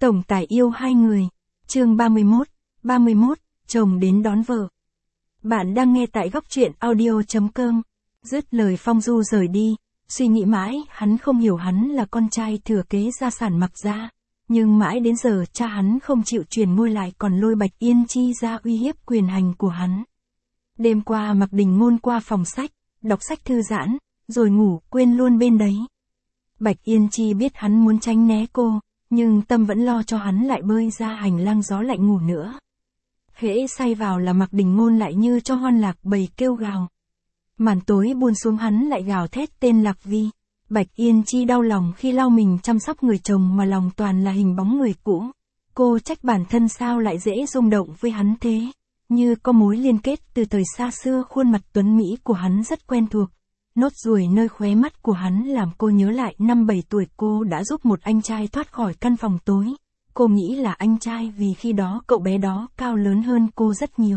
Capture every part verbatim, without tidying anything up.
Tổng tài yêu hai người. Chương ba mươi mốt, ba mươi mốt, chồng đến đón vợ. Bạn đang nghe tại góc truyện audio chấm com. Dứt lời Phong Du rời đi, suy nghĩ mãi, hắn không hiểu hắn là con trai thừa kế gia sản Mạc gia, nhưng mãi đến giờ cha hắn không chịu truyền ngôi lại còn lôi Bạch Yên Chi ra uy hiếp quyền hành của hắn. Đêm qua Mạc Đình Ngôn qua phòng sách, đọc sách thư giãn, rồi ngủ quên luôn bên đấy. Bạch Yên Chi biết hắn muốn tránh né cô, nhưng tâm vẫn lo cho hắn lại bơi ra hành lang gió lạnh ngủ nữa. Hễ say vào là Mạc Đình Ngôn lại như cho hoan lạc bầy kêu gào. Màn tối buông xuống hắn lại gào thét tên Lạc Vi. Bạch Yên Chi đau lòng khi lau mình chăm sóc người chồng mà lòng toàn là hình bóng người cũ. Cô trách bản thân sao lại dễ rung động với hắn thế, như có mối liên kết từ thời xa xưa. Khuôn mặt tuấn mỹ của hắn rất quen thuộc. Nốt ruồi nơi khóe mắt của hắn làm cô nhớ lại năm bảy tuổi cô đã giúp một anh trai thoát khỏi căn phòng tối. Cô nghĩ là anh trai vì khi đó cậu bé đó cao lớn hơn cô rất nhiều.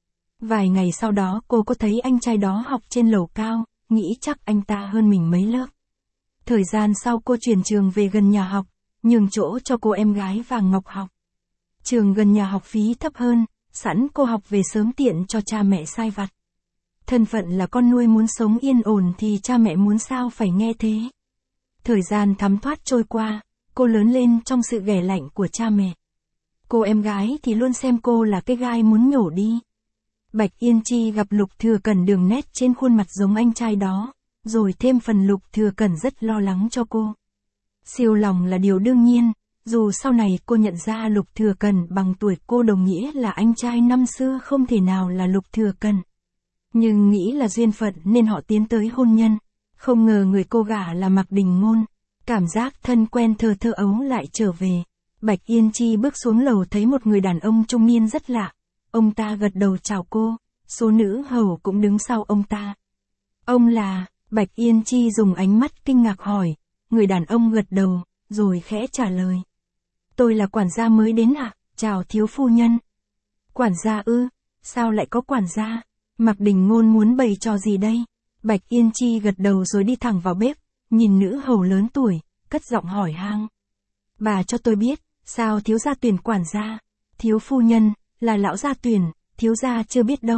Vài ngày sau đó cô có thấy anh trai đó học trên lầu cao, nghĩ chắc anh ta hơn mình mấy lớp. Thời gian sau cô chuyển trường về gần nhà học, nhường chỗ cho cô em gái Vàng Ngọc học. Trường gần nhà học phí thấp hơn, sẵn cô học về sớm tiện cho cha mẹ sai vặt. Thân phận là con nuôi muốn sống yên ổn thì cha mẹ muốn sao phải nghe thế. Thời gian thấm thoát trôi qua, cô lớn lên trong sự ghẻ lạnh của cha mẹ. Cô em gái thì luôn xem cô là cái gai muốn nhổ đi. Bạch Yên Chi gặp Lục Thừa Cẩn đường nét trên khuôn mặt giống anh trai đó, rồi thêm phần Lục Thừa Cẩn rất lo lắng cho cô. Siêu lòng là điều đương nhiên, dù sau này cô nhận ra Lục Thừa Cẩn bằng tuổi cô đồng nghĩa là anh trai năm xưa không thể nào là Lục Thừa Cẩn. Nhưng nghĩ là duyên phận nên họ tiến tới hôn nhân, không ngờ người cô gả là Mạc Đình Ngôn. Cảm giác thân quen thơ thơ ấu lại trở về. Bạch Yên Chi bước xuống lầu thấy một người đàn ông trung niên rất lạ. Ông ta gật đầu chào cô, số nữ hầu cũng đứng sau ông ta. Ông là, Bạch Yên Chi dùng ánh mắt kinh ngạc hỏi, người đàn ông gật đầu, rồi khẽ trả lời. Tôi là quản gia mới đến ạ, à? Chào thiếu phu nhân. Quản gia ư, sao lại có quản gia? Mạc Đình Ngôn muốn bày trò gì đây? Bạch Yên Chi gật đầu rồi đi thẳng vào bếp, nhìn nữ hầu lớn tuổi, cất giọng hỏi han. Bà cho tôi biết, sao thiếu gia tuyển quản gia? Thiếu phu nhân, là lão gia tuyển, thiếu gia chưa biết đâu.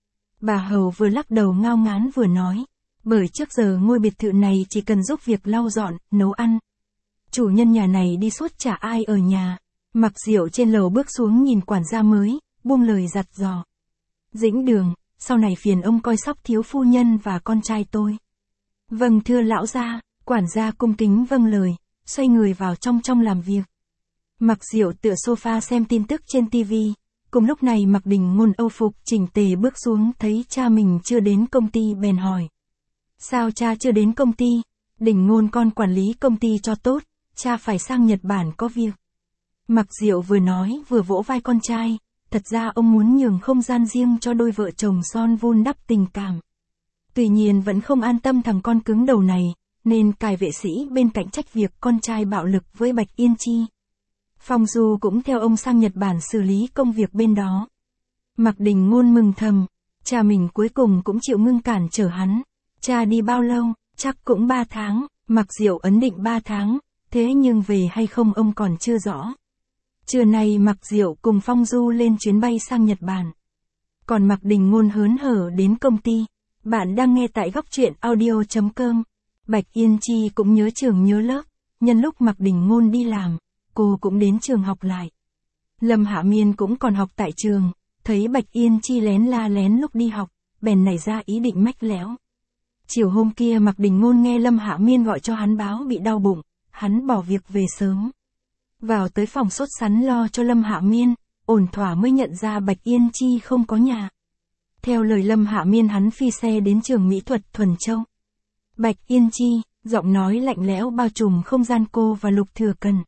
Bà hầu vừa lắc đầu ngao ngán vừa nói, bởi trước giờ ngôi biệt thự này chỉ cần giúp việc lau dọn, nấu ăn. Chủ nhân nhà này đi suốt chả ai ở nhà. Mặc Diệu trên lầu bước xuống nhìn quản gia mới, buông lời dặn dò. Dĩnh Đường, sau này phiền ông coi sóc thiếu phu nhân và con trai tôi. Vâng thưa lão gia, quản gia cung kính vâng lời, xoay người vào trong trong làm việc. Mặc Diệu tựa sofa xem tin tức trên tivi. Cùng lúc này Mạc Đình Ngôn âu phục chỉnh tề bước xuống thấy cha mình chưa đến công ty bèn hỏi. Sao cha chưa đến công ty? Đình Ngôn con quản lý công ty cho tốt, cha phải sang Nhật Bản có việc. Mạc Diệu vừa nói vừa vỗ vai con trai, thật ra ông muốn nhường không gian riêng cho đôi vợ chồng son vun đắp tình cảm. Tuy nhiên vẫn không an tâm thằng con cứng đầu này, nên cài vệ sĩ bên cạnh trách việc con trai bạo lực với Bạch Yên Chi. Phong Du cũng theo ông sang Nhật Bản xử lý công việc bên đó. Mạc Đình Ngôn mừng thầm, cha mình cuối cùng cũng chịu ngưng cản trở hắn. Cha đi bao lâu? Chắc cũng ba tháng, Mạc Diệu ấn định ba tháng, thế nhưng về hay không ông còn chưa rõ. Trưa nay Mạc Diệu cùng Phong Du lên chuyến bay sang Nhật Bản. Còn Mạc Đình Ngôn hớn hở đến công ty. Bạn đang nghe tại góc truyện audio chấm com. Bạch Yên Chi cũng nhớ trường nhớ lớp, nhân lúc Mạc Đình Ngôn đi làm, cô cũng đến trường học lại. Lâm Hạ Miên cũng còn học tại trường, thấy Bạch Yên Chi lén la lén lúc đi học, bèn nảy ra ý định mách lẻo. Chiều hôm kia Mạc Đình Ngôn nghe Lâm Hạ Miên gọi cho hắn báo bị đau bụng, hắn bỏ việc về sớm. Vào tới phòng sốt sắn lo cho Lâm Hạ Miên, ổn thỏa mới nhận ra Bạch Yên Chi không có nhà. Theo lời Lâm Hạ Miên hắn phi xe đến trường mỹ thuật Thuần Châu. Bạch Yên Chi, giọng nói lạnh lẽo bao trùm không gian cô và Lục Thừa Cẩn.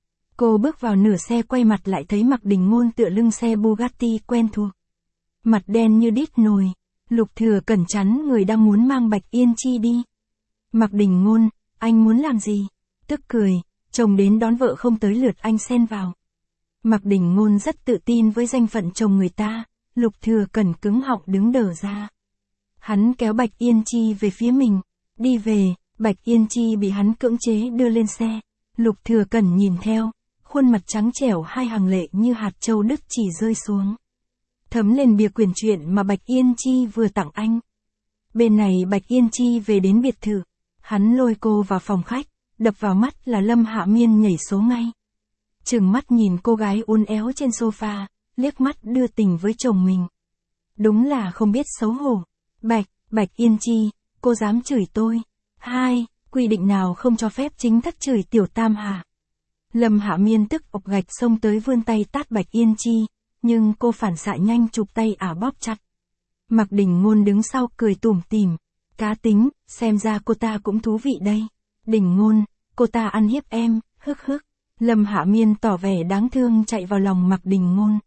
Cô bước vào nửa xe quay mặt lại thấy Mạc Đình Ngôn tựa lưng xe Bugatti quen thuộc. Mặt đen như đít nồi, Lục Thừa Cẩn chắn người đang muốn mang Bạch Yên Chi đi. Mạc Đình Ngôn, anh muốn làm gì? Tức cười, chồng đến đón vợ không tới lượt anh xen vào. Mạc Đình Ngôn rất tự tin với danh phận chồng người ta, Lục Thừa Cẩn cứng họng đứng đờ ra. Hắn kéo Bạch Yên Chi về phía mình, đi về, Bạch Yên Chi bị hắn cưỡng chế đưa lên xe. Lục Thừa Cẩn nhìn theo, khuôn mặt trắng trẻo hai hàng lệ như hạt châu đứt chỉ rơi xuống. Thấm lên bìa quyển truyện mà Bạch Yên Chi vừa tặng anh. Bên này Bạch Yên Chi về đến biệt thự. Hắn lôi cô vào phòng khách, đập vào mắt là Lâm Hạ Miên nhảy số ngay. Trừng mắt nhìn cô gái uốn éo trên sofa, liếc mắt đưa tình với chồng mình. Đúng là không biết xấu hổ. Bạch, Bạch Yên Chi, cô dám chửi tôi. Hai, quy định nào không cho phép chính thất chửi tiểu tam hả? Lâm Hạ Miên tức ộc gạch xông tới vươn tay tát Bạch Yên Chi, nhưng cô phản xạ nhanh chụp tay ả bóp chặt. Mạc Đình Ngôn đứng sau cười tủm tỉm. Cá tính, xem ra cô ta cũng thú vị đây. Đình Ngôn, cô ta ăn hiếp em, hức hức. Lâm Hạ Miên tỏ vẻ đáng thương chạy vào lòng Mạc Đình Ngôn.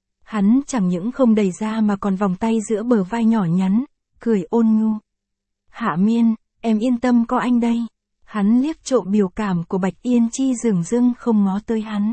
Hắn chẳng những không đẩy ra mà còn vòng tay giữa bờ vai nhỏ nhắn, cười ôn nhu. Hạ Miên, em yên tâm có anh đây. Hắn liếc trộm biểu cảm của Bạch Yên Chi dửng dưng không ngó tới hắn.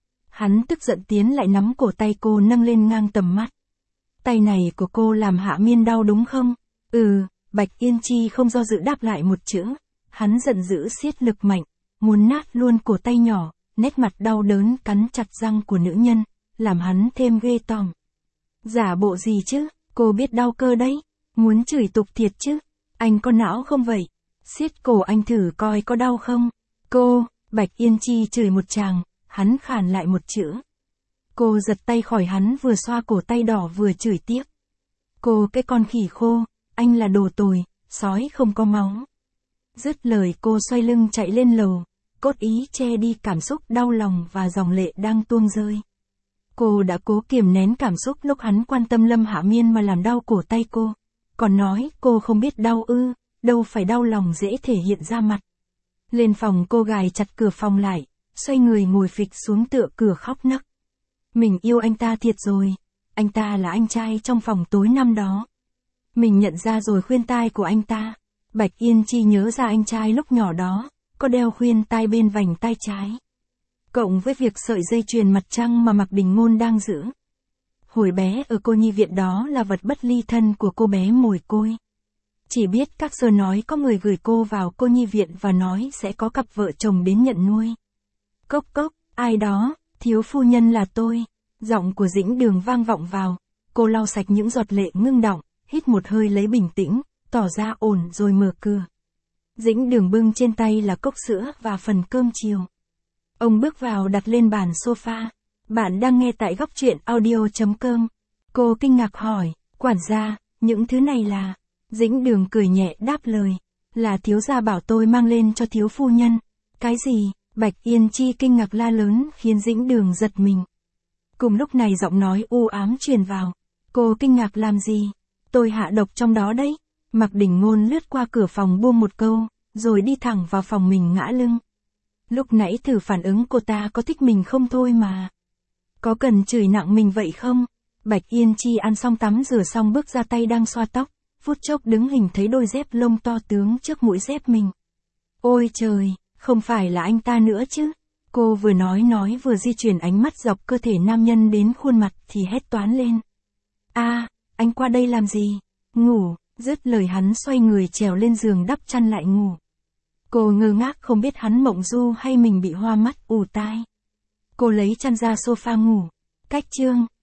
Hắn tức giận tiến lại nắm cổ tay cô nâng lên ngang tầm mắt. Tay này của cô làm Hạ Miên đau đúng không? Ừ, Bạch Yên Chi không do dự đáp lại một chữ. Hắn giận dữ siết lực mạnh, muốn nát luôn cổ tay nhỏ, nét mặt đau đớn cắn chặt răng của nữ nhân, làm hắn thêm ghê tởm. Giả bộ gì chứ, cô biết đau cơ đấy, muốn chửi tục thiệt chứ, anh có não không vậy? Siết cổ anh thử coi có đau không? Cô, Bạch Yên Chi chửi một tràng, hắn khàn lại một chữ. Cô giật tay khỏi hắn vừa xoa cổ tay đỏ vừa chửi tiếp. Cô cái con khỉ khô, anh là đồ tồi, sói không có máu. Dứt lời cô xoay lưng chạy lên lầu, cốt ý che đi cảm xúc đau lòng và dòng lệ đang tuôn rơi. Cô đã cố kiềm nén cảm xúc lúc hắn quan tâm Lâm Hạ Miên mà làm đau cổ tay cô. Còn nói cô không biết đau ư, đâu phải đau lòng dễ thể hiện ra mặt. Lên phòng cô gài chặt cửa phòng lại, xoay người ngồi phịch xuống tựa cửa khóc nấc. Mình yêu anh ta thiệt rồi, anh ta là anh trai trong phòng tối năm đó. Mình nhận ra rồi khuyên tai của anh ta. Bạch Yên Chi nhớ ra anh trai lúc nhỏ đó, có đeo khuyên tai bên vành tai trái. Cộng với việc sợi dây chuyền mặt trăng mà Mạc Đình Ngôn đang giữ. Hồi bé ở cô nhi viện đó là vật bất ly thân của cô bé mồ côi. Chỉ biết các sơ nói có người gửi cô vào cô nhi viện và nói sẽ có cặp vợ chồng đến nhận nuôi. Cốc cốc, ai đó, thiếu phu nhân là tôi. Giọng của Dĩnh Đường vang vọng vào. Cô lau sạch những giọt lệ ngưng đọng, hít một hơi lấy bình tĩnh, tỏ ra ổn rồi mở cửa. Dĩnh Đường bưng trên tay là cốc sữa và phần cơm chiều. Ông bước vào đặt lên bàn sofa. Bạn đang nghe tại góc truyện audio chấm com. Cô kinh ngạc hỏi, quản gia, những thứ này là... Dĩnh Đường cười nhẹ đáp lời, là thiếu gia bảo tôi mang lên cho thiếu phu nhân. Cái gì? Bạch Yên Chi kinh ngạc la lớn khiến Dĩnh Đường giật mình. Cùng lúc này giọng nói u ám truyền vào. Cô kinh ngạc làm gì? Tôi hạ độc trong đó đấy. Mạc Đình Ngôn lướt qua cửa phòng buông một câu, rồi đi thẳng vào phòng mình ngã lưng. Lúc nãy thử phản ứng cô ta có thích mình không thôi mà. Có cần chửi nặng mình vậy không? Bạch Yên Chi ăn xong tắm rửa xong bước ra tay đang xoa tóc, phút chốc đứng hình thấy đôi dép lông to tướng trước mũi dép mình. Ôi trời, không phải là anh ta nữa chứ? Cô vừa nói nói vừa di chuyển ánh mắt dọc cơ thể nam nhân đến khuôn mặt thì hét toán lên. A, anh qua đây làm gì? Ngủ, dứt lời hắn xoay người trèo lên giường đắp chăn lại ngủ. Cô ngơ ngác không biết hắn mộng du hay mình bị hoa mắt ù tai. Cô lấy chăn ra sofa ngủ. Cách chương